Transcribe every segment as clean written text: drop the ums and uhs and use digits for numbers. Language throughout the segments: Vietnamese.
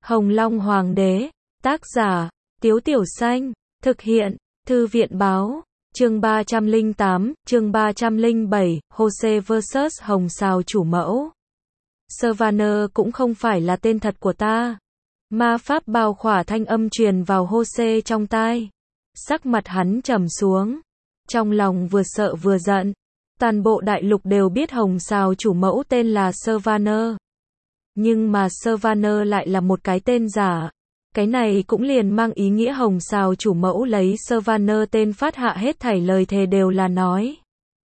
Hồng Long Hoàng đế, tác giả, Tiếu Tiểu Xanh, thực hiện, Thư viện báo, chương 308, chương 307, Jose vs Hồng Sào chủ mẫu. Savannah cũng không phải là tên thật của ta. Ma pháp bao khỏa thanh âm truyền vào Jose trong tai. Sắc mặt hắn trầm xuống. Trong lòng vừa sợ vừa giận. Toàn bộ đại lục đều biết Hồng Sào chủ mẫu tên là Savannah. Nhưng mà Savannah lại là một cái tên giả. Cái này cũng liền mang ý nghĩa Hồng Sào chủ mẫu lấy Savannah tên phát hạ hết thảy lời thề đều là nói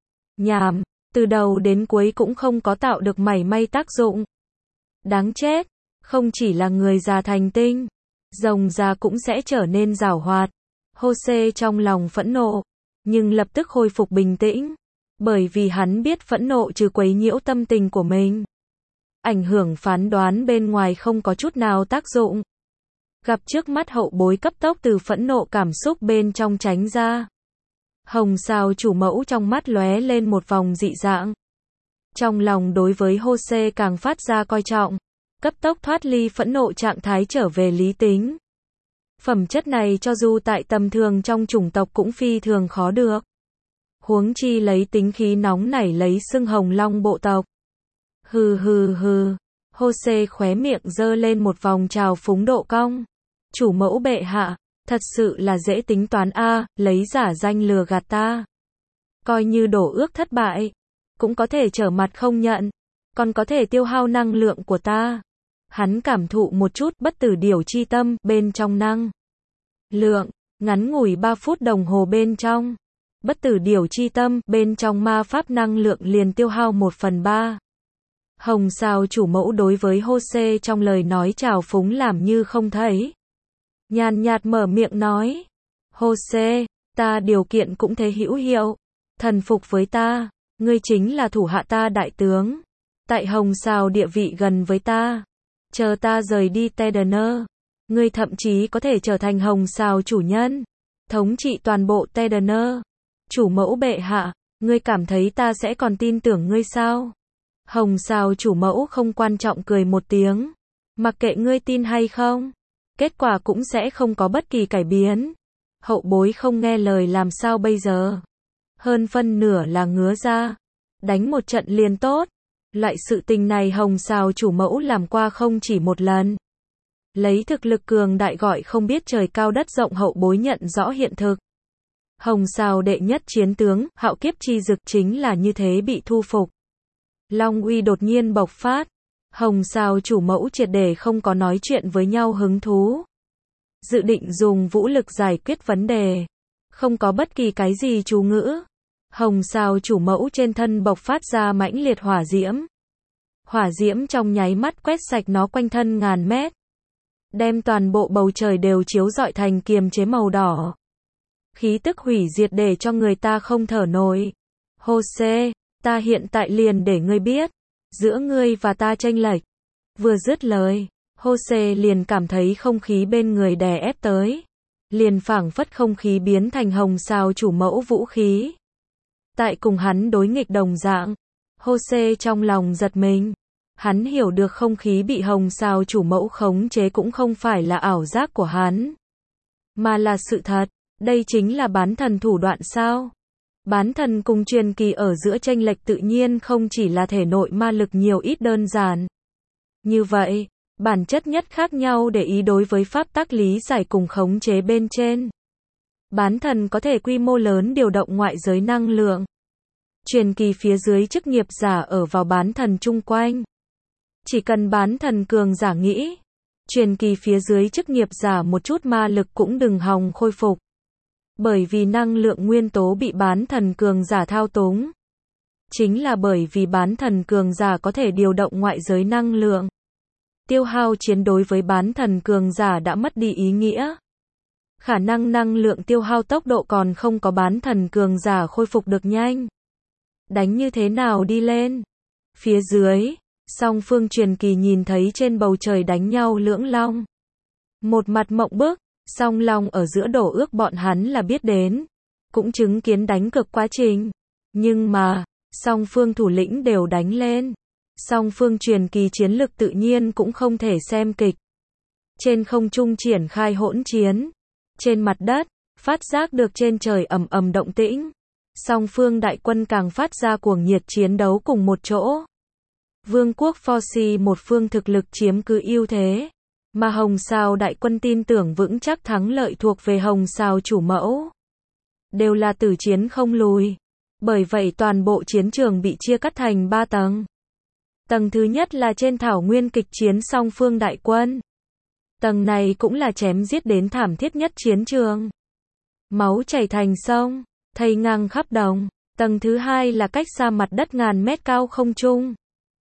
nhảm, từ đầu đến cuối cũng không có tạo được mảy may tác dụng. Đáng chết, không chỉ là người già thành tinh, rồng già cũng sẽ trở nên giảo hoạt. Jose trong lòng phẫn nộ, nhưng lập tức khôi phục bình tĩnh, bởi vì hắn biết phẫn nộ trừ quấy nhiễu tâm tình của mình, ảnh hưởng phán đoán bên ngoài không có chút nào tác dụng. Gặp trước mắt hậu bối cấp tốc từ phẫn nộ cảm xúc bên trong tránh ra. Hồng Sào chủ mẫu trong mắt lóe lên một vòng dị dạng. Trong lòng đối với Jose càng phát ra coi trọng, cấp tốc thoát ly phẫn nộ trạng thái trở về lý tính. Phẩm chất này cho dù tại tầm thường trong chủng tộc cũng phi thường khó được. Huống chi lấy tính khí nóng nảy lấy xưng Hồng Long bộ tộc. Hừ hừ hừ, Jose khóe miệng giơ lên một vòng trào phúng độ cong. Chủ mẫu bệ hạ, thật sự là dễ tính toán a, lấy giả danh lừa gạt ta. Coi như đổ ước thất bại, cũng có thể trở mặt không nhận, còn có thể tiêu hao năng lượng của ta. Hắn cảm thụ một chút bất tử điểu chi tâm bên trong năng lượng, ngắn ngủi 3 phút đồng hồ bên trong. Bất tử điểu chi tâm bên trong ma pháp năng lượng liền tiêu hao 1/3. Hồng Sào chủ mẫu đối với Jose trong lời nói trào phúng làm như không thấy. Nhàn nhạt mở miệng nói. Jose, ta điều kiện cũng thế hữu hiệu. Thần phục với ta, ngươi chính là thủ hạ ta đại tướng. Tại Hồng Sào địa vị gần với ta. Chờ ta rời đi Tedener, ngươi thậm chí có thể trở thành Hồng Sào chủ nhân, thống trị toàn bộ Tedener. Chủ mẫu bệ hạ, ngươi cảm thấy ta sẽ còn tin tưởng ngươi sao? Hồng Sào chủ mẫu không quan trọng cười một tiếng. Mặc kệ ngươi tin hay không, kết quả cũng sẽ không có bất kỳ cải biến. Hậu bối không nghe lời làm sao bây giờ? Hơn phân nửa là ngứa ra. Đánh một trận liền tốt. Loại sự tình này Hồng Sào chủ mẫu làm qua không chỉ một lần. Lấy thực lực cường đại gọi không biết trời cao đất rộng hậu bối nhận rõ hiện thực. Hồng Sào đệ nhất chiến tướng, Hạo Kiếp Chi Dực chính là như thế bị thu phục. Long uy đột nhiên bộc phát. Hồng Sào chủ mẫu triệt để không có nói chuyện với nhau hứng thú. Dự định dùng vũ lực giải quyết vấn đề. Không có bất kỳ cái gì chú ngữ. Hồng Sào chủ mẫu trên thân bộc phát ra mãnh liệt hỏa diễm. Hỏa diễm trong nháy mắt quét sạch nó quanh thân ngàn mét. Đem toàn bộ bầu trời đều chiếu rọi thành kiềm chế màu đỏ. Khí tức hủy diệt để cho người ta không thở nổi. Jose, ta hiện tại liền để ngươi biết. Giữa ngươi và ta chênh lệch. Vừa dứt lời, Jose liền cảm thấy không khí bên người đè ép tới. Liền phảng phất không khí biến thành Hồng Sào chủ mẫu vũ khí. Tại cùng hắn đối nghịch đồng dạng, Jose trong lòng giật mình. Hắn hiểu được không khí bị Hồng Sào chủ mẫu khống chế cũng không phải là ảo giác của hắn, mà là sự thật. Đây chính là bán thần thủ đoạn sao? Bán thần cùng truyền kỳ ở giữa chênh lệch tự nhiên không chỉ là thể nội ma lực nhiều ít đơn giản. Như vậy, bản chất nhất khác nhau để ý đối với pháp tắc lý giải cùng khống chế bên trên. Bán thần có thể quy mô lớn điều động ngoại giới năng lượng. Truyền kỳ phía dưới chức nghiệp giả ở vào bán thần chung quanh. Chỉ cần bán thần cường giả nghĩ, truyền kỳ phía dưới chức nghiệp giả một chút ma lực cũng đừng hòng khôi phục. Bởi vì năng lượng nguyên tố bị bán thần cường giả thao túng. Chính là bởi vì bán thần cường giả có thể điều động ngoại giới năng lượng. Tiêu hao chiến đối với bán thần cường giả đã mất đi ý nghĩa. Khả năng năng lượng tiêu hao tốc độ còn không có bán thần cường giả khôi phục được nhanh. Đánh như thế nào đi lên? Phía dưới, song phương truyền kỳ nhìn thấy trên bầu trời đánh nhau lưỡng long. Một mặt mộng bức, song long ở giữa đổ ước bọn hắn là biết đến. Cũng chứng kiến đánh cực quá trình. Nhưng mà, song phương thủ lĩnh đều đánh lên. Song phương truyền kỳ chiến lực tự nhiên cũng không thể xem kịch. trên không trung triển khai hỗn chiến. Trên mặt đất, phát giác được trên trời ầm ầm động tĩnh. Song phương đại quân càng phát ra cuồng nhiệt chiến đấu cùng một chỗ. Vương quốc Forci một phương thực lực chiếm cứ ưu thế, mà Hồng Sao đại quân tin tưởng vững chắc thắng lợi thuộc về Hồng Sao chủ mẫu. Đều là tử chiến không lùi. Bởi vậy toàn bộ chiến trường bị chia cắt thành 3 tầng. Tầng thứ nhất là trên thảo nguyên kịch chiến song phương đại quân. Tầng này cũng là chém giết đến thảm thiết nhất chiến trường. Máu chảy thành sông, thây ngang khắp đồng. Tầng thứ hai là cách xa mặt đất ngàn mét cao không trung.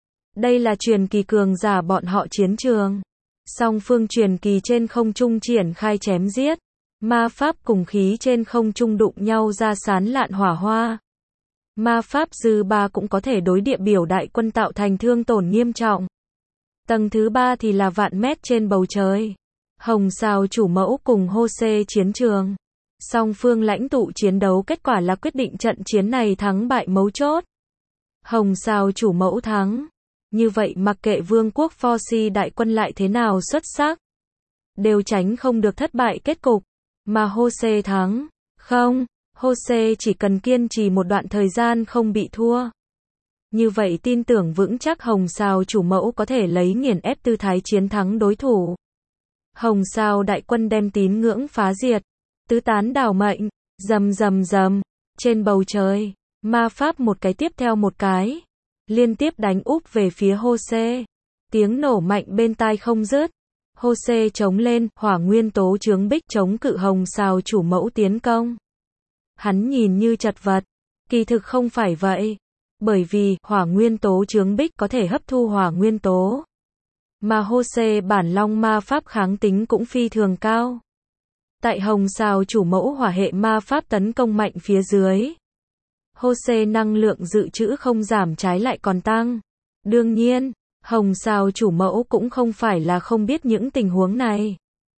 Đây là truyền kỳ cường giả bọn họ chiến trường. Song phương truyền kỳ trên không trung triển khai chém giết. Ma pháp cùng khí trên không trung đụng nhau ra sán lạn hỏa hoa. Ma pháp dư ba cũng có thể đối địa biểu đại quân tạo thành thương tổn nghiêm trọng. Tầng thứ ba thì là vạn mét trên bầu trời. Hồng Sao chủ mẫu cùng Hosea chiến trường. Song phương lãnh tụ chiến đấu kết quả là quyết định trận chiến này thắng bại mấu chốt. Hồng Sao chủ mẫu thắng. Như vậy mặc kệ vương quốc Forci đại quân lại thế nào xuất sắc, đều tránh không được thất bại kết cục. Mà Hosea thắng. Không, Hosea chỉ cần kiên trì một đoạn thời gian không bị thua. Như vậy tin tưởng vững chắc Hồng Sao chủ mẫu có thể lấy nghiền ép tư thái chiến thắng đối thủ. Hồng Sao đại quân đem tín ngưỡng phá diệt, tứ tán đảo mệnh, rầm rầm rầm, trên bầu trời, ma pháp một cái tiếp theo một cái, liên tiếp đánh úp về phía Hosea. Tiếng nổ mạnh bên tai không dứt. Hosea chống lên, hỏa nguyên tố chướng bích chống cự Hồng Sao chủ mẫu tiến công. Hắn nhìn như chật vật, kỳ thực không phải vậy. Bởi vì, hỏa nguyên tố chướng bích có thể hấp thu hỏa nguyên tố. Mà Hosea bản long ma pháp kháng tính cũng phi thường cao. Tại Hồng Sao chủ mẫu hỏa hệ ma pháp tấn công mạnh phía dưới, Hosea năng lượng dự trữ không giảm trái lại còn tăng. Đương nhiên, Hồng Sao chủ mẫu cũng không phải là không biết những tình huống này.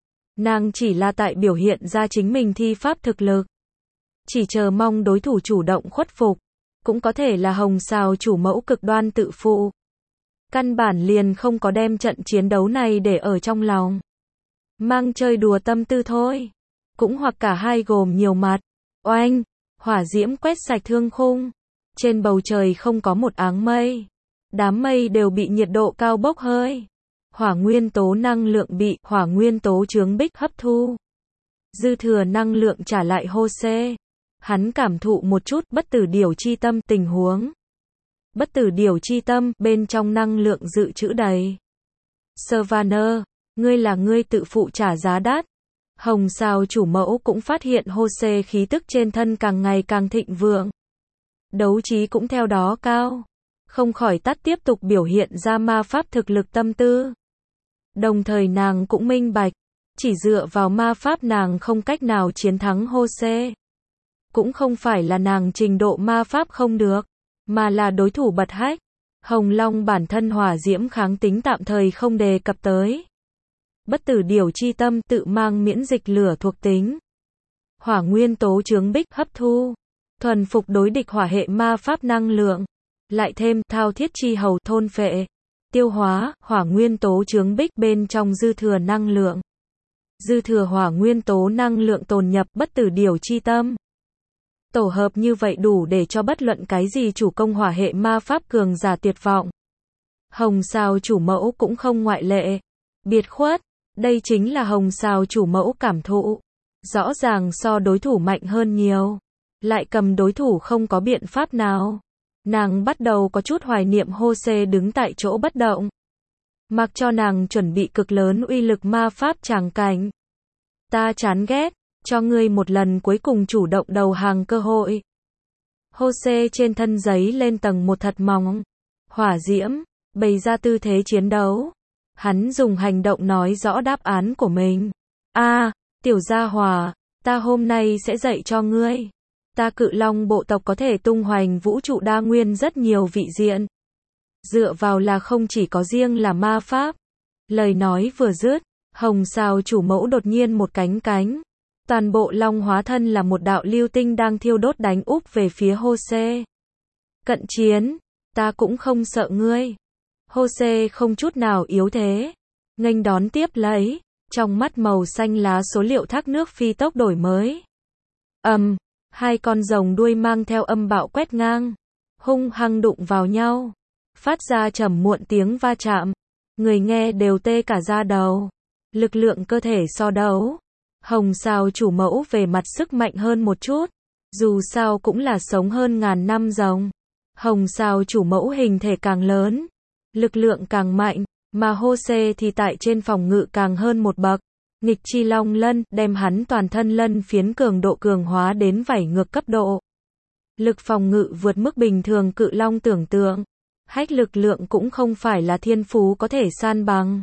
Nàng chỉ là tại biểu hiện ra chính mình thi pháp thực lực. Chỉ chờ mong đối thủ chủ động khuất phục. Cũng có thể là Hồng Sao chủ mẫu cực đoan tự phụ. Căn bản liền không có đem trận chiến đấu này để ở trong lòng. Mang chơi đùa tâm tư thôi. Cũng hoặc cả hai gồm nhiều mặt. Oanh, hỏa diễm quét sạch thương khung. Trên bầu trời không có một áng mây. Đám mây đều bị nhiệt độ cao bốc hơi. Hỏa nguyên tố năng lượng bị hỏa nguyên tố chướng bích hấp thu. Dư thừa năng lượng trả lại Hosea. Hắn cảm thụ một chút bất tử điều chi tâm tình huống. Bất tử điều chi tâm bên trong năng lượng dự trữ đầy. Savannah, ngươi là ngươi tự phụ trả giá đắt. Hồng Sao chủ mẫu cũng phát hiện Hosea khí tức trên thân càng ngày càng thịnh vượng. Đấu trí cũng theo đó cao. Không khỏi tắt tiếp tục biểu hiện ra ma pháp thực lực tâm tư. Đồng thời nàng cũng minh bạch, chỉ dựa vào ma pháp nàng không cách nào chiến thắng Hosea. Cũng không phải là nàng trình độ ma pháp không được, mà là đối thủ bật hách. Hồng Long bản thân hỏa diễm kháng tính tạm thời không đề cập tới. Bất tử điều chi tâm tự mang miễn dịch lửa thuộc tính. Hỏa nguyên tố chướng bích hấp thu. Thuần phục đối địch hỏa hệ ma pháp năng lượng. Lại thêm thao thiết chi hầu thôn phệ. Tiêu hóa hỏa nguyên tố chướng bích bên trong dư thừa năng lượng. Dư thừa hỏa nguyên tố năng lượng tồn nhập bất tử điều chi tâm. Tổ hợp như vậy đủ để cho bất luận cái gì chủ công hỏa hệ ma pháp cường giả tuyệt vọng. Hồng Sao chủ mẫu cũng không ngoại lệ. Biệt khuất, đây chính là Hồng Sao chủ mẫu cảm thụ. Rõ ràng so đối thủ mạnh hơn nhiều. Lại cầm đối thủ không có biện pháp nào. Nàng bắt đầu có chút hoài niệm Hosea đứng tại chỗ bất động. Mặc cho nàng chuẩn bị cực lớn uy lực ma pháp tràng cảnh. Ta chán ghét. Cho ngươi một lần cuối cùng chủ động đầu hàng cơ hội. Hosea trên thân giấy lên tầng một thật mỏng. Hỏa diễm, bày ra tư thế chiến đấu. Hắn dùng hành động nói rõ đáp án của mình. Tiểu gia hỏa, ta hôm nay sẽ dạy cho ngươi. Ta Cự Long bộ tộc có thể tung hoành vũ trụ đa nguyên rất nhiều vị diện. Dựa vào là không chỉ có riêng là ma pháp. Lời nói vừa dứt, Hồng Sao chủ mẫu đột nhiên một cánh cánh. Toàn bộ long hóa thân là một đạo lưu tinh đang thiêu đốt đánh úp về phía Hosea. Cận chiến, ta cũng không sợ ngươi. Hosea không chút nào yếu thế. Nghênh đón tiếp lấy. Trong mắt màu xanh lá số liệu thác nước phi tốc đổi mới. Hai con rồng đuôi mang theo âm bạo quét ngang, hung hăng đụng vào nhau, phát ra trầm muộn tiếng va chạm. Người nghe đều tê cả da đầu. Lực lượng cơ thể so đấu. Hồng Sao chủ mẫu về mặt sức mạnh hơn một chút. Dù sao cũng là sống hơn ngàn năm rồng. Hồng Sao chủ mẫu hình thể càng lớn, lực lượng càng mạnh, mà Hosea thì tại trên phòng ngự càng hơn một bậc. Nghịch chi long lân, đem hắn toàn thân lân phiến cường độ cường hóa đến vảy ngược cấp độ. Lực phòng ngự vượt mức bình thường cự long tưởng tượng. Hách lực lượng cũng không phải là thiên phú có thể san bằng.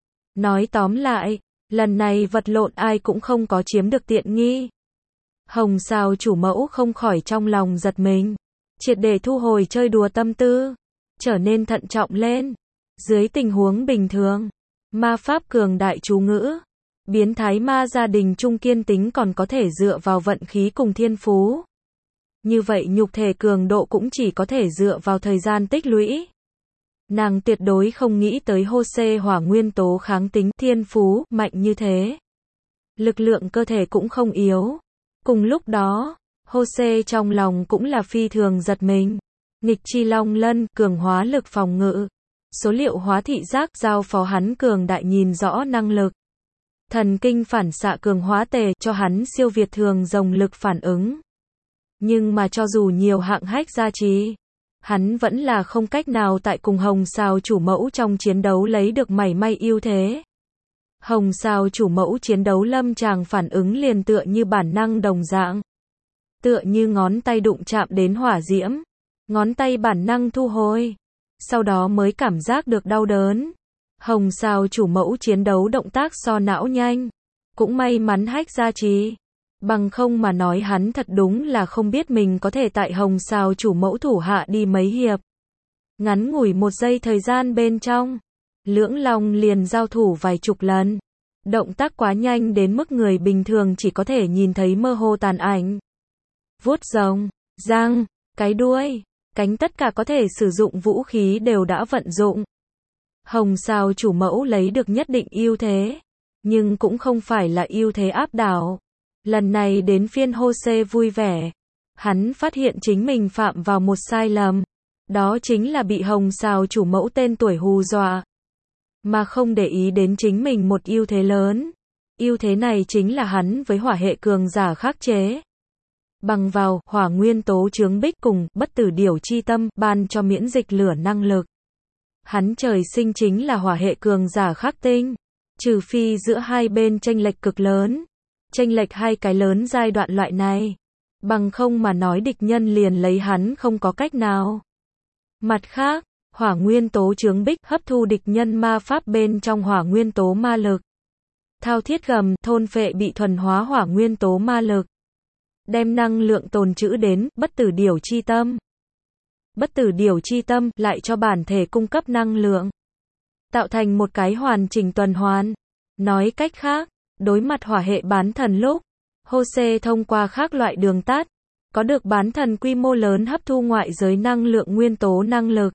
Nói tóm lại, lần này vật lộn ai cũng không có chiếm được tiện nghi. Hồng Sao chủ mẫu không khỏi trong lòng giật mình. Triệt để thu hồi chơi đùa tâm tư. Trở nên thận trọng lên. Dưới tình huống bình thường, ma pháp cường đại chú ngữ, biến thái ma gia đình trung kiên tính còn có thể dựa vào vận khí cùng thiên phú. Như vậy nhục thể cường độ cũng chỉ có thể dựa vào thời gian tích lũy. Nàng tuyệt đối không nghĩ tới Hosea hỏa nguyên tố kháng tính, thiên phú, mạnh như thế. Lực lượng cơ thể cũng không yếu. Cùng lúc đó, Hosea trong lòng cũng là phi thường giật mình. Nghịch chi long lân, cường hóa lực phòng ngự. Số liệu hóa thị giác, giao phó hắn cường đại nhìn rõ năng lực. Thần kinh phản xạ cường hóa tề, cho hắn siêu việt thường rồng lực phản ứng. Nhưng mà cho dù nhiều hạng hách gia trì, hắn vẫn là không cách nào tại cùng Hồng Sao chủ mẫu trong chiến đấu lấy được mảy may ưu thế. Hồng Sao chủ mẫu chiến đấu lâm tràng phản ứng liền tựa như bản năng đồng dạng. Tựa như ngón tay đụng chạm đến hỏa diễm. Ngón tay bản năng thu hồi. Sau đó mới cảm giác được đau đớn. Hồng Sao chủ mẫu chiến đấu động tác so não nhanh. Cũng may mắn hách gia trì. Bằng không mà nói hắn thật đúng là không biết mình có thể tại Hồng Sao chủ mẫu thủ hạ đi mấy hiệp. Ngắn ngủi một giây thời gian bên trong, lưỡng long liền giao thủ vài chục lần. Động tác quá nhanh đến mức người bình thường chỉ có thể nhìn thấy mơ hồ tàn ảnh. Vuốt rồng, răng, cái đuôi, cánh tất cả có thể sử dụng vũ khí đều đã vận dụng. Hồng Sao chủ mẫu lấy được nhất định ưu thế, nhưng cũng không phải là ưu thế áp đảo. Lần này đến phiên Hosea vui vẻ. Hắn phát hiện chính mình phạm vào một sai lầm. Đó chính là bị Hồng Sao chủ mẫu tên tuổi hù dọa. Mà không để ý đến chính mình một ưu thế lớn. Ưu thế này chính là hắn với hỏa hệ cường giả khắc chế. Bằng vào hỏa nguyên tố chướng bích cùng bất tử điểu chi tâm ban cho miễn dịch lửa năng lực. Hắn trời sinh chính là hỏa hệ cường giả khắc tinh. Trừ phi giữa hai bên chênh lệch cực lớn. Chênh lệch hai cái lớn giai đoạn loại này. Bằng không mà nói địch nhân liền lấy hắn không có cách nào. Mặt khác, hỏa nguyên tố chướng bích hấp thu địch nhân ma pháp bên trong hỏa nguyên tố ma lực. Thao thiết gầm, thôn phệ bị thuần hóa hỏa nguyên tố ma lực. Đem năng lượng tồn trữ đến bất tử điểu chi tâm. Bất tử điểu chi tâm lại cho bản thể cung cấp năng lượng. Tạo thành một cái hoàn chỉnh tuần hoàn. Nói cách khác, đối mặt hỏa hệ bán thần lúc, Hosea thông qua khác loại đường tắt, có được bán thần quy mô lớn hấp thu ngoại giới năng lượng nguyên tố năng lực.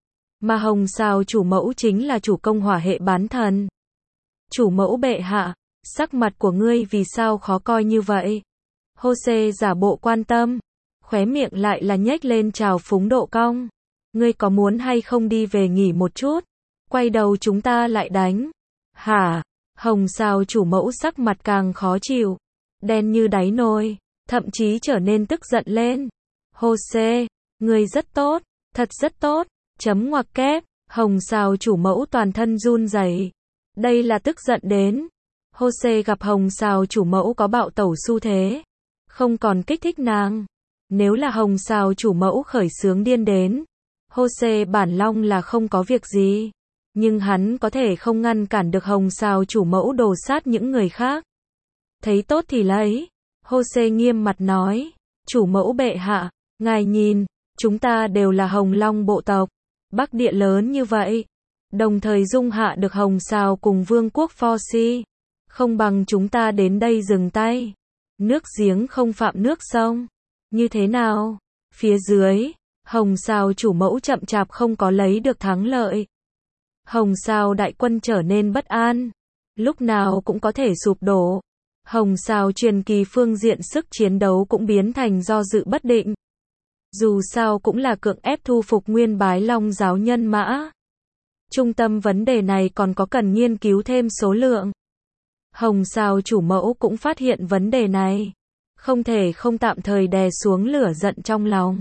Mà Hồng Sao chủ mẫu chính là chủ công hỏa hệ bán thần. Chủ mẫu bệ hạ, sắc mặt của ngươi vì sao khó coi như vậy? Hosea giả bộ quan tâm, khóe miệng lại là nhếch lên trào phúng độ cong. Ngươi có muốn hay không đi về nghỉ một chút? Quay đầu chúng ta lại đánh. Hả? Hồng Sao chủ mẫu sắc mặt càng khó chịu, đen như đáy nồi, thậm chí trở nên tức giận lên. Hosea, ngươi rất tốt, thật rất tốt, chấm ngoặc kép. Hồng Sao chủ mẫu toàn thân run rẩy. Đây là tức giận đến. Hosea gặp Hồng Sao chủ mẫu có bạo tẩu xu thế, không còn kích thích nàng. Nếu là Hồng Sao chủ mẫu khởi xướng điên đến, Hosea bản long là không có việc gì. Nhưng hắn có thể không ngăn cản được Hồng Sao chủ mẫu đồ sát những người khác. Thấy tốt thì lấy. Hosea nghiêm mặt nói. Chủ mẫu bệ hạ, ngài nhìn, chúng ta đều là Hồng Long bộ tộc. Bắc địa lớn như vậy. Đồng thời dung hạ được Hồng Sao cùng vương quốc Forsi. Không bằng chúng ta đến đây dừng tay. Nước giếng không phạm nước sông. Như thế nào? Phía dưới, Hồng Sao chủ mẫu chậm chạp không có lấy được thắng lợi. Hồng Sao đại quân trở nên bất an. lúc nào cũng có thể sụp đổ. Hồng Sao truyền kỳ phương diện sức chiến đấu cũng biến thành do dự bất định. Dù sao cũng là cưỡng ép thu phục Nguyên Bái Long giáo nhân mã. Trung tâm vấn đề này còn có cần nghiên cứu thêm số lượng. Hồng Sao chủ mẫu cũng phát hiện vấn đề này. Không thể không tạm thời đè xuống lửa giận trong lòng.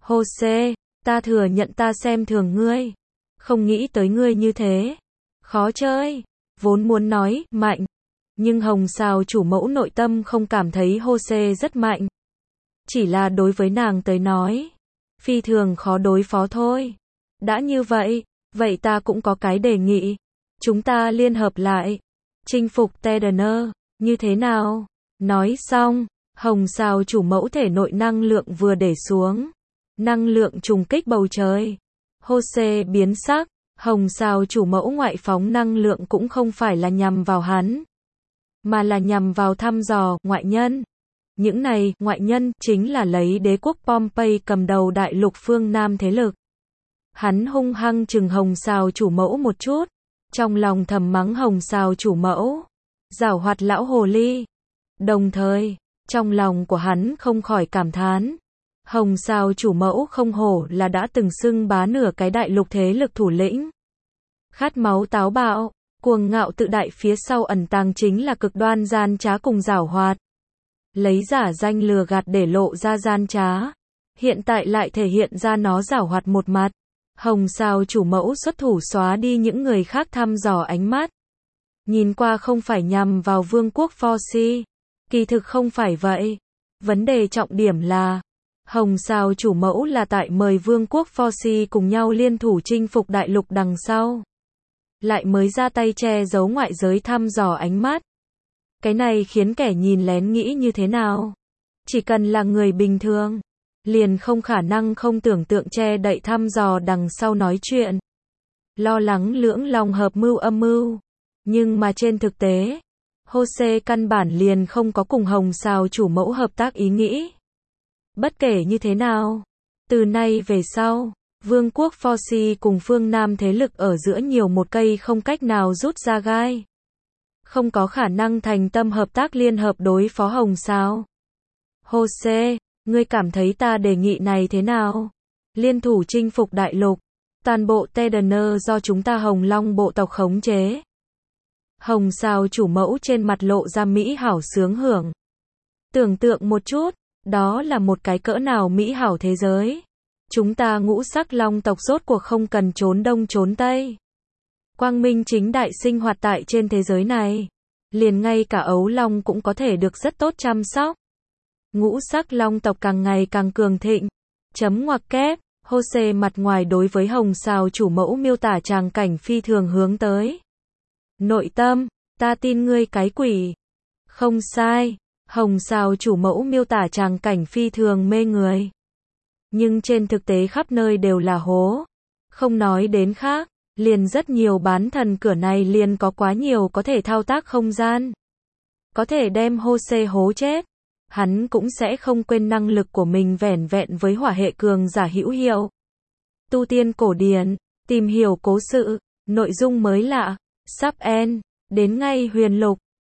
Jose, ta thừa nhận ta xem thường ngươi. Không nghĩ tới ngươi như thế. Khó chơi. Vốn muốn nói, mạnh. Nhưng Hồng Sao chủ mẫu nội tâm không cảm thấy Jose rất mạnh. Chỉ là đối với nàng tới nói. Phi thường khó đối phó thôi. Đã như vậy, vậy ta cũng có cái đề nghị. Chúng ta liên hợp lại. Chinh phục Tedener, như thế nào? Nói xong, Hồng Sao chủ mẫu thể nội năng lượng vừa để xuống. Năng lượng trùng kích bầu trời. Jose biến sắc, Hồng Sao chủ mẫu ngoại phóng năng lượng cũng không phải là nhằm vào hắn, mà là nhằm vào thăm dò ngoại nhân. Những này, ngoại nhân, chính là lấy đế quốc Pompey cầm đầu đại lục phương Nam thế lực. Hắn hung hăng chừng Hồng Sao chủ mẫu một chút, trong lòng thầm mắng Hồng Sao chủ mẫu, giảo hoạt lão hồ ly. Đồng thời, trong lòng của hắn không khỏi cảm thán, Hồng Sao chủ mẫu không hổ là đã từng xưng bá nửa cái đại lục thế lực thủ lĩnh. Khát máu táo bạo, cuồng ngạo tự đại, phía sau ẩn tàng chính là cực đoan gian trá cùng giảo hoạt. Lấy giả danh lừa gạt để lộ ra gian trá, hiện tại lại thể hiện ra nó giảo hoạt một mặt. Hồng Sao chủ mẫu xuất thủ xóa đi những người khác thăm dò ánh mắt. Nhìn qua không phải nhằm vào vương quốc Forci. Kỳ thực không phải vậy. Vấn đề trọng điểm là Hồng Sao chủ mẫu là tại mời vương quốc Forci cùng nhau liên thủ chinh phục đại lục đằng sau. Lại mới ra tay che giấu ngoại giới thăm dò ánh mắt. Cái này khiến kẻ nhìn lén nghĩ như thế nào? Chỉ cần là người bình thường, liền không khả năng không tưởng tượng che đậy thăm dò đằng sau nói chuyện. Lo lắng lưỡng lòng hợp mưu âm mưu. Nhưng mà trên thực tế, Jose căn bản liền không có cùng Hồng Sao chủ mẫu hợp tác ý nghĩ. Bất kể như thế nào, từ nay về sau, vương quốc Forci cùng phương Nam thế lực ở giữa nhiều một cây không cách nào rút ra gai. Không có khả năng thành tâm hợp tác liên hợp đối phó Hồng Sao. Jose, ngươi cảm thấy ta đề nghị này thế nào? Liên thủ chinh phục đại lục, toàn bộ Tedener do chúng ta Hồng Long bộ tộc khống chế. Hồng Sao chủ mẫu trên mặt lộ ra mỹ hảo sướng hưởng. Tưởng tượng một chút, đó là một cái cỡ nào mỹ hảo thế giới. Chúng ta ngũ sắc long tộc rốt cuộc không cần trốn đông trốn tây. Quang minh chính đại sinh hoạt tại trên thế giới này. Liền ngay cả ấu long cũng có thể được rất tốt chăm sóc. Ngũ sắc long tộc càng ngày càng cường thịnh. Chấm ngoặc kép, Jose mặt ngoài đối với Hồng Sao chủ mẫu miêu tả tràng cảnh phi thường hướng tới. Nội tâm, ta tin ngươi cái quỷ. Không sai, Hồng Sao chủ mẫu miêu tả tràng cảnh phi thường mê người. Nhưng trên thực tế khắp nơi đều là hố. Không nói đến khác, liền rất nhiều bán thần cửa này liền có quá nhiều có thể thao tác không gian. Có thể đem Jose hố chết. Hắn cũng sẽ không quên năng lực của mình vẻn vẹn với hỏa hệ cường giả hữu hiệu. Tu tiên cổ điển, tìm hiểu cố sự, nội dung mới lạ, sắp end, đến ngay huyền lục.